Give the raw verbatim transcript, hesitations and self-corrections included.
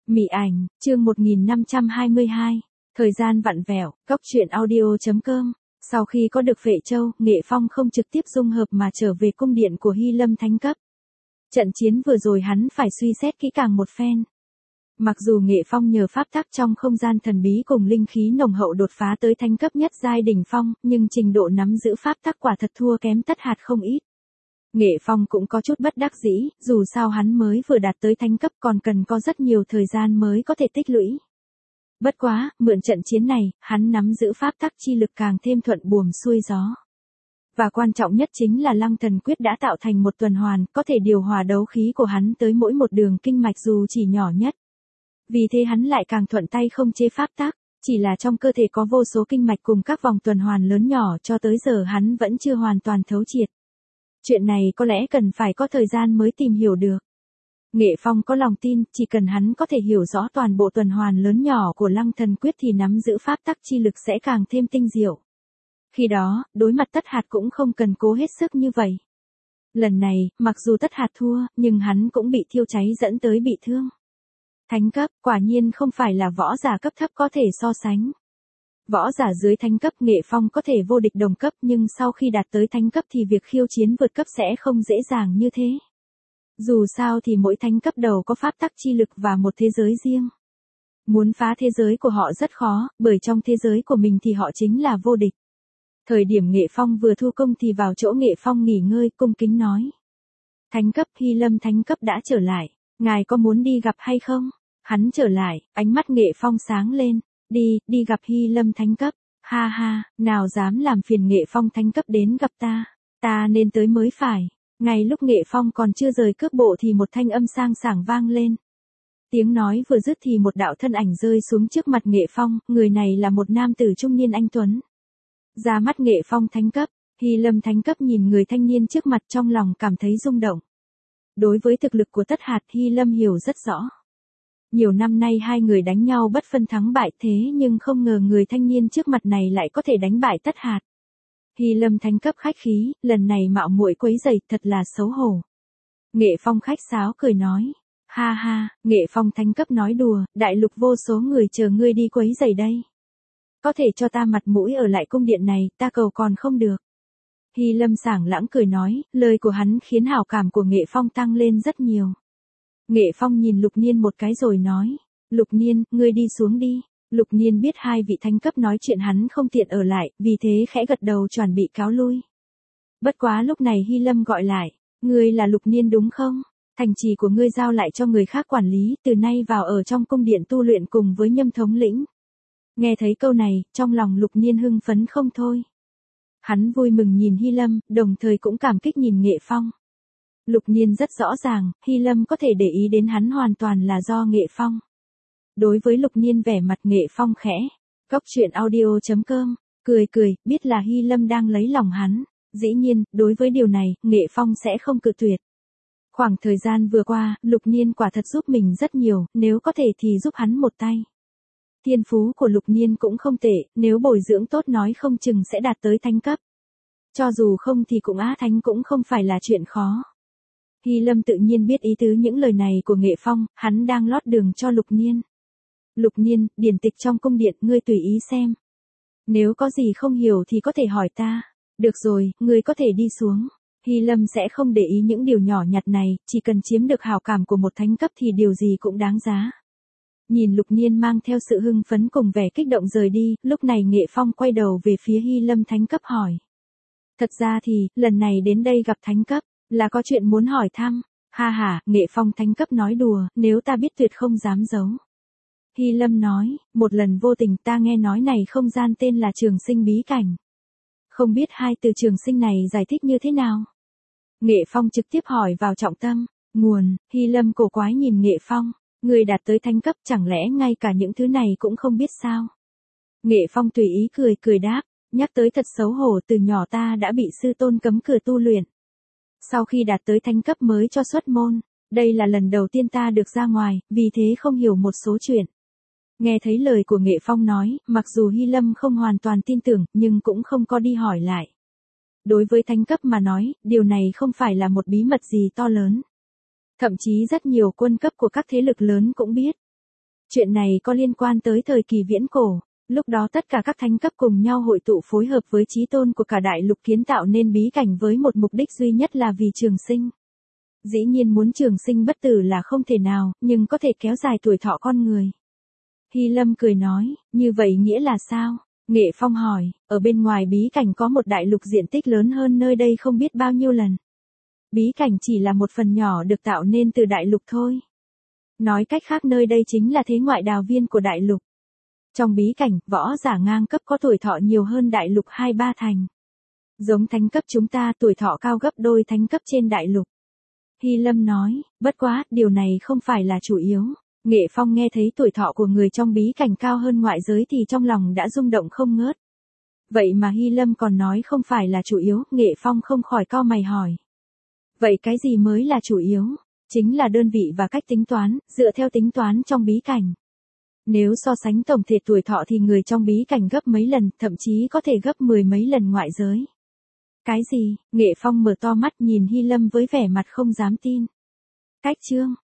Mị ảnh, chương một nghìn năm trăm hai mươi hai. Thời gian vặn vẹo, cóc truyện audio.com. Sau khi có được Phệ Châu, Nghệ Phong không trực tiếp dung hợp mà trở về cung điện của Hy Lâm thánh cấp. Trận chiến vừa rồi hắn phải suy xét kỹ càng một phen. Mặc dù Nghệ Phong nhờ pháp tắc trong không gian thần bí cùng linh khí nồng hậu đột phá tới thánh cấp nhất giai đỉnh phong, nhưng trình độ nắm giữ pháp tắc quả thật thua kém Tất Hạt không ít. Nghệ Phong cũng có chút bất đắc dĩ, dù sao hắn mới vừa đạt tới thánh cấp còn cần có rất nhiều thời gian mới có thể tích lũy. Bất quá, mượn trận chiến này, hắn nắm giữ pháp tắc chi lực càng thêm thuận buồm xuôi gió. Và quan trọng nhất chính là Lăng Thần Quyết đã tạo thành một tuần hoàn, có thể điều hòa đấu khí của hắn tới mỗi một đường kinh mạch dù chỉ nhỏ nhất. Vì thế hắn lại càng thuận tay không chế pháp tắc, chỉ là trong cơ thể có vô số kinh mạch cùng các vòng tuần hoàn lớn nhỏ cho tới giờ hắn vẫn chưa hoàn toàn thấu triệt. Chuyện này có lẽ cần phải có thời gian mới tìm hiểu được. Nghệ Phong có lòng tin, chỉ cần hắn có thể hiểu rõ toàn bộ tuần hoàn lớn nhỏ của Lăng Thần Quyết thì nắm giữ pháp tắc chi lực sẽ càng thêm tinh diệu. Khi đó, đối mặt Tất Hạt cũng không cần cố hết sức như vậy. Lần này, mặc dù Tất Hạt thua, nhưng hắn cũng bị thiêu cháy dẫn tới bị thương. Thánh cấp, quả nhiên không phải là võ giả cấp thấp có thể so sánh. Võ giả dưới thánh cấp Nghệ Phong có thể vô địch đồng cấp, nhưng sau khi đạt tới thánh cấp thì việc khiêu chiến vượt cấp sẽ không dễ dàng như thế. Dù sao thì mỗi thánh cấp đầu có pháp tắc chi lực và một thế giới riêng. Muốn phá thế giới của họ rất khó, bởi trong thế giới của mình thì họ chính là vô địch. Thời điểm Nghệ Phong vừa thu công thì vào chỗ Nghệ Phong nghỉ ngơi, cung kính nói. Thánh cấp, Hy Lâm thánh cấp đã trở lại, ngài có muốn đi gặp hay không? Hắn trở lại, ánh mắt Nghệ Phong sáng lên. Đi, đi gặp Hy Lâm thánh cấp. Ha ha, nào dám làm phiền Nghệ Phong thánh cấp đến gặp ta. Ta nên tới mới phải. Ngay lúc Nghệ Phong còn chưa rời cước bộ thì một thanh âm sang sảng vang lên. Tiếng nói vừa dứt thì một đạo thân ảnh rơi xuống trước mặt Nghệ Phong, người này là một nam tử trung niên anh tuấn. Ra mắt Nghệ Phong thánh cấp, Hy Lâm thánh cấp nhìn người thanh niên trước mặt trong lòng cảm thấy rung động. Đối với thực lực của Tất Hạt, Hy Lâm hiểu rất rõ. Nhiều năm nay hai người đánh nhau bất phân thắng bại, thế nhưng không ngờ người thanh niên trước mặt này lại có thể đánh bại Tất Hạt. Hy Lâm thánh cấp khách khí, lần này mạo muội quấy rầy thật là xấu hổ. Nghệ Phong khách sáo cười nói. Ha ha, Nghệ Phong thánh cấp nói đùa, đại lục vô số người chờ ngươi đi quấy rầy đây. Có thể cho ta mặt mũi ở lại cung điện này, ta cầu còn không được. Hy Lâm sảng lãng cười nói, lời của hắn khiến hảo cảm của Nghệ Phong tăng lên rất nhiều. Nghệ Phong nhìn Lục Niên một cái rồi nói, Lục Niên, ngươi đi xuống đi. Lục Niên biết hai vị thánh cấp nói chuyện hắn không tiện ở lại, vì thế khẽ gật đầu chuẩn bị cáo lui. Bất quá lúc này Hy Lâm gọi lại, ngươi là Lục Niên đúng không? Thành trì của ngươi giao lại cho người khác quản lý, từ nay vào ở trong cung điện tu luyện cùng với Nhâm thống lĩnh. Nghe thấy câu này, trong lòng Lục Niên hưng phấn không thôi. Hắn vui mừng nhìn Hy Lâm, đồng thời cũng cảm kích nhìn Nghệ Phong. Lục Niên rất rõ ràng, Hy Lâm có thể để ý đến hắn hoàn toàn là do Nghệ Phong. Đối với Lục Niên vẻ mặt Nghệ Phong khẽ, cóc truyện audio.com, cười cười, biết là Hy Lâm đang lấy lòng hắn. Dĩ nhiên, đối với điều này, Nghệ Phong sẽ không cự tuyệt. Khoảng thời gian vừa qua, Lục Niên quả thật giúp mình rất nhiều, nếu có thể thì giúp hắn một tay. Thiên phú của Lục Niên cũng không tệ, nếu bồi dưỡng tốt nói không chừng sẽ đạt tới thánh cấp. Cho dù không thì cũng á thánh cũng không phải là chuyện khó. Hy Lâm tự nhiên biết ý tứ những lời này của Nghệ Phong, hắn đang lót đường cho Lục Niên. Lục Niên, điển tịch trong cung điện, ngươi tùy ý xem. Nếu có gì không hiểu thì có thể hỏi ta. Được rồi, ngươi có thể đi xuống. Hy Lâm sẽ không để ý những điều nhỏ nhặt này, chỉ cần chiếm được hảo cảm của một thánh cấp thì điều gì cũng đáng giá. Nhìn Lục Niên mang theo sự hưng phấn cùng vẻ kích động rời đi, lúc này Nghệ Phong quay đầu về phía Hy Lâm thánh cấp hỏi. Thật ra thì, lần này đến đây gặp thánh cấp, là có chuyện muốn hỏi thăm. Ha ha, Nghệ Phong thánh cấp nói đùa, nếu ta biết tuyệt không dám giấu. Hy Lâm nói, một lần vô tình ta nghe nói này không gian tên là Trường Sinh bí cảnh. Không biết hai từ Trường Sinh này giải thích như thế nào? Nghệ Phong trực tiếp hỏi vào trọng tâm, nguồn. Hy Lâm cổ quái nhìn Nghệ Phong, người đạt tới thánh cấp chẳng lẽ ngay cả những thứ này cũng không biết sao? Nghệ Phong tùy ý cười cười đáp, nhắc tới thật xấu hổ, từ nhỏ ta đã bị sư tôn cấm cửa tu luyện. Sau khi đạt tới thánh cấp mới cho xuất môn, đây là lần đầu tiên ta được ra ngoài, vì thế không hiểu một số chuyện. Nghe thấy lời của Nghệ Phong nói, mặc dù Hy Lâm không hoàn toàn tin tưởng, nhưng cũng không có đi hỏi lại. Đối với thánh cấp mà nói, điều này không phải là một bí mật gì to lớn. Thậm chí rất nhiều quân cấp của các thế lực lớn cũng biết. Chuyện này có liên quan tới thời kỳ viễn cổ. Lúc đó tất cả các thánh cấp cùng nhau hội tụ phối hợp với chí tôn của cả đại lục kiến tạo nên bí cảnh với một mục đích duy nhất là vì trường sinh. Dĩ nhiên muốn trường sinh bất tử là không thể nào, nhưng có thể kéo dài tuổi thọ con người. Hy Lâm cười nói, như vậy nghĩa là sao? Nghệ Phong hỏi, ở bên ngoài bí cảnh có một đại lục diện tích lớn hơn nơi đây không biết bao nhiêu lần. Bí cảnh chỉ là một phần nhỏ được tạo nên từ đại lục thôi. Nói cách khác nơi đây chính là thế ngoại đào viên của đại lục. Trong bí cảnh, võ giả ngang cấp có tuổi thọ nhiều hơn đại lục hai ba thành. Giống thánh cấp chúng ta tuổi thọ cao gấp đôi thánh cấp trên đại lục. Hy Lâm nói, bất quá, điều này không phải là chủ yếu. Nghệ Phong nghe thấy tuổi thọ của người trong bí cảnh cao hơn ngoại giới thì trong lòng đã rung động không ngớt. Vậy mà Hy Lâm còn nói không phải là chủ yếu, Nghệ Phong không khỏi cau mày hỏi. Vậy cái gì mới là chủ yếu? Chính là đơn vị và cách tính toán, dựa theo tính toán trong bí cảnh. Nếu so sánh tổng thể tuổi thọ thì người trong bí cảnh gấp mấy lần, thậm chí có thể gấp mười mấy lần ngoại giới. Cái gì? Nghệ Phong mở to mắt nhìn Hy Lâm với vẻ mặt không dám tin. Cách chương